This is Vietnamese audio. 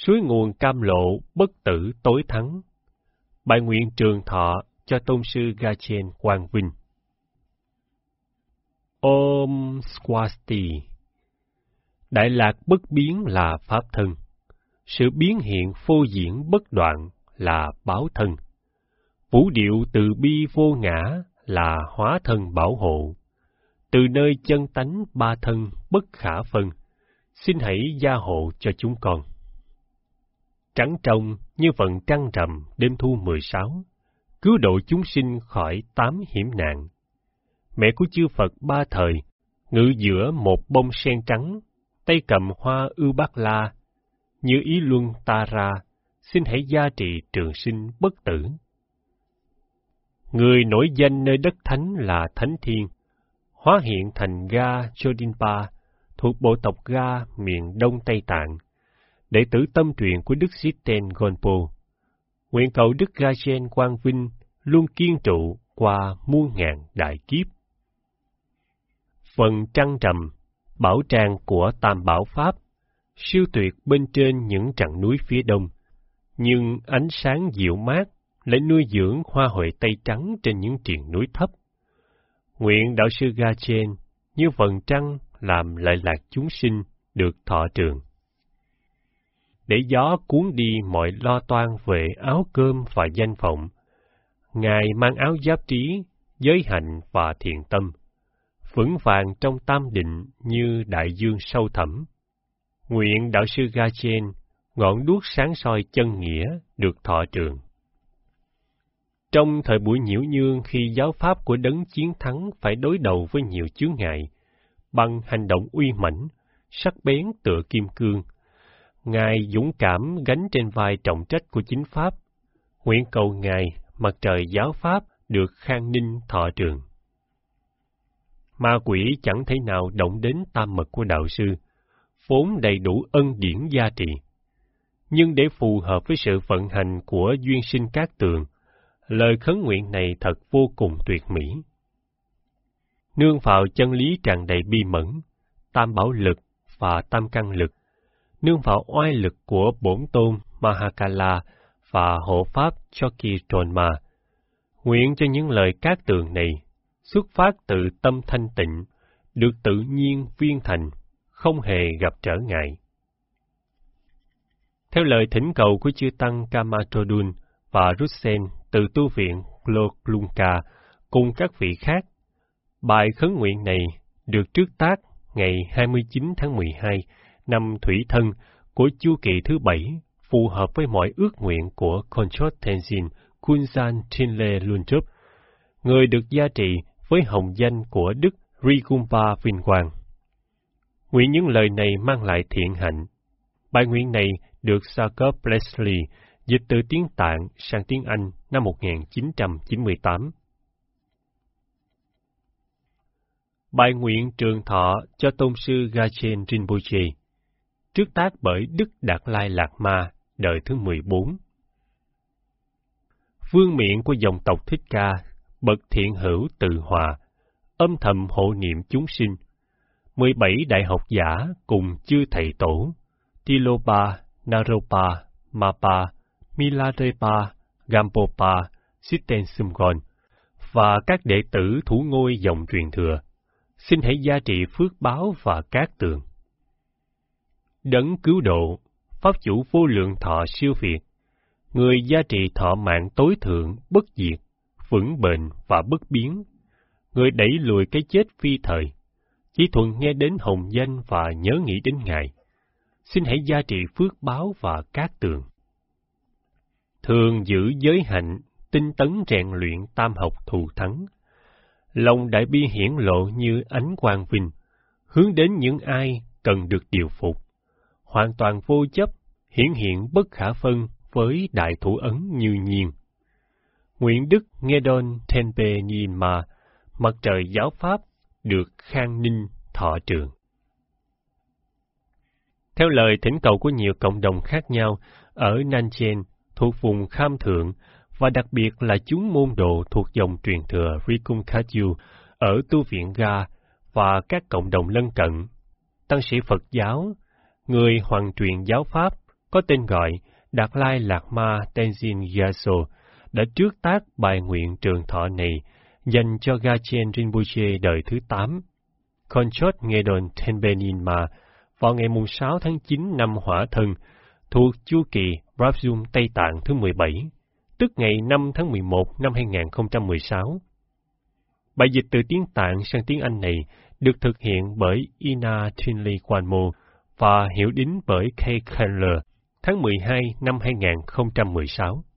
suối nguồn cam lộ, bất tử tối thắng. Bài nguyện trường thọ cho tôn sư Gachen Quang Vinh. Om Swasti. Đại lạc bất biến là pháp thân. Sự biến hiện phô diễn bất đoạn là báo thân. Vũ điệu từ bi vô ngã là hóa thân bảo hộ. Từ nơi chân tánh ba thân bất khả phân, xin hãy gia hộ cho chúng con. Trắng trong như vận trăng rằm đêm thu 16, cứu độ chúng sinh khỏi 8 hiểm nạn. Mẹ của chư Phật ba thời, ngự giữa một bông sen trắng, tay cầm hoa ưu bát la, như ý luân ta ra, xin hãy gia trị trường sinh bất tử. Người nổi danh nơi đất thánh là Thánh Thiên, hóa hiện thành Ga Chodinpa, thuộc bộ tộc Ga miền Đông Tây Tạng, đệ tử tâm truyền của Đức Sitten Gonpo. Nguyện cầu Đức Gachen Quang Vinh luôn kiên trụ qua muôn ngàn đại kiếp. Phần trăng trầm, bảo tràng của Tam Bảo Pháp, siêu tuyệt bên trên những trặng núi phía đông, nhưng ánh sáng dịu mát lại nuôi dưỡng hoa huệ tây trắng trên những triền núi thấp. Nguyện đạo sư Gachen như vầng trăng làm lợi lạc chúng sinh được thọ trường. Để gió cuốn đi mọi lo toan về áo cơm và danh vọng, Ngài mang áo giáp trí, giới hạnh và thiện tâm, vững vàng trong tam định như đại dương sâu thẳm. Nguyện đạo sư Gachen, ngọn đuốc sáng soi chân nghĩa, được thọ trường. Trong thời buổi nhiễu nhương, khi giáo pháp của đấng chiến thắng phải đối đầu với nhiều chướng ngại, bằng hành động uy mãnh, sắc bén tựa kim cương, Ngài dũng cảm gánh trên vai trọng trách của chính pháp. Nguyện cầu Ngài, mặt trời giáo pháp, được khang ninh thọ trường. Ma quỷ chẳng thể nào động đến tam mật của đạo sư, vốn đầy đủ ân điển gia trì. Nhưng để phù hợp với sự vận hành của duyên sinh cát tường, lời khấn nguyện này thật vô cùng tuyệt mỹ. Nương vào chân lý tràn đầy bi mẫn, tam bảo lực và tam căn lực, nương vào oai lực của bổn tôn Mahakala và hộ pháp Chokitronma, nguyện cho những lời cát tường này xuất phát từ tâm thanh tịnh, được tự nhiên viên thành, không hề gặp trở ngại. Theo lời thỉnh cầu của chư tăng Kamatodun và Rusen từ tu viện Loklunka cùng các vị khác, bài khấn nguyện này được trước tác ngày 29 tháng 12 năm Thủy Thân của chu kỳ thứ 7, phù hợp với mọi ước nguyện của Konchot Tenzin Kunzan Chinle Luntrup, người được gia trị với hồng danh của Đức Rigumpa Vinh Quang. Nguyện những lời này mang lại thiện hạnh. Bài nguyện này được Jacob Leslie dịch từ tiếng Tạng sang tiếng Anh năm 1998. Bài nguyện trường thọ cho tôn sư Gachen Rinpoche, trước tác bởi Đức Đạt Lai Lạt Ma, đời thứ 14. Vương miện của dòng tộc Thích Ca, bậc thiện hữu từ hòa, âm thầm hộ niệm chúng sinh. 17 đại học giả cùng chư thầy tổ, Tilopa, Naropa, Mapa, Milarepa, Gampopa, Sitensumgon và các đệ tử thủ ngôi dòng truyền thừa, xin hãy gia trị phước báo và cát tường. Đấng cứu độ, pháp chủ vô lượng thọ siêu việt, người gia trị thọ mạng tối thượng, bất diệt, vững bền và bất biến, người đẩy lùi cái chết phi thời, chỉ thuận nghe đến hồng danh và nhớ nghĩ đến Ngài, xin hãy gia trị phước báo và cát tường. Thường giữ giới hạnh, tinh tấn rèn luyện tam học thù thắng, lòng đại bi hiển lộ như ánh quang vinh, hướng đến những ai cần được điều phục, hoàn toàn vô chấp, hiển hiện bất khả phân với đại thủ ấn như nhiên. Nguyện Đức Ngedon Tenpe Nyingma, mặt trời giáo pháp, được khang ninh thọ trường. Theo lời thỉnh cầu của nhiều cộng đồng khác nhau ở Nanchen, thuộc vùng Kham Thượng, và đặc biệt là chúng môn đồ thuộc dòng truyền thừa Rikunkaju ở tu viện Ga và các cộng đồng lân cận, tăng sĩ Phật giáo, người hoàn truyền giáo pháp có tên gọi Đạt Lai Lạt Ma Tenzin Gyatso, đã trước tác bài nguyện trường thọ này dành cho Gachen Rinpoche đời thứ 8, Konchot Ngedon Tenbeninma, vào ngày 6 tháng 9 năm Hỏa Thân, thuộc chu kỳ Rapsum Tây Tạng thứ 17, tức ngày 5 tháng 11 năm 2016. Bài dịch từ tiếng Tạng sang tiếng Anh này được thực hiện bởi Ina Trinley Kwanmo và hiểu đính bởi Kay Candler tháng 12 năm 2016.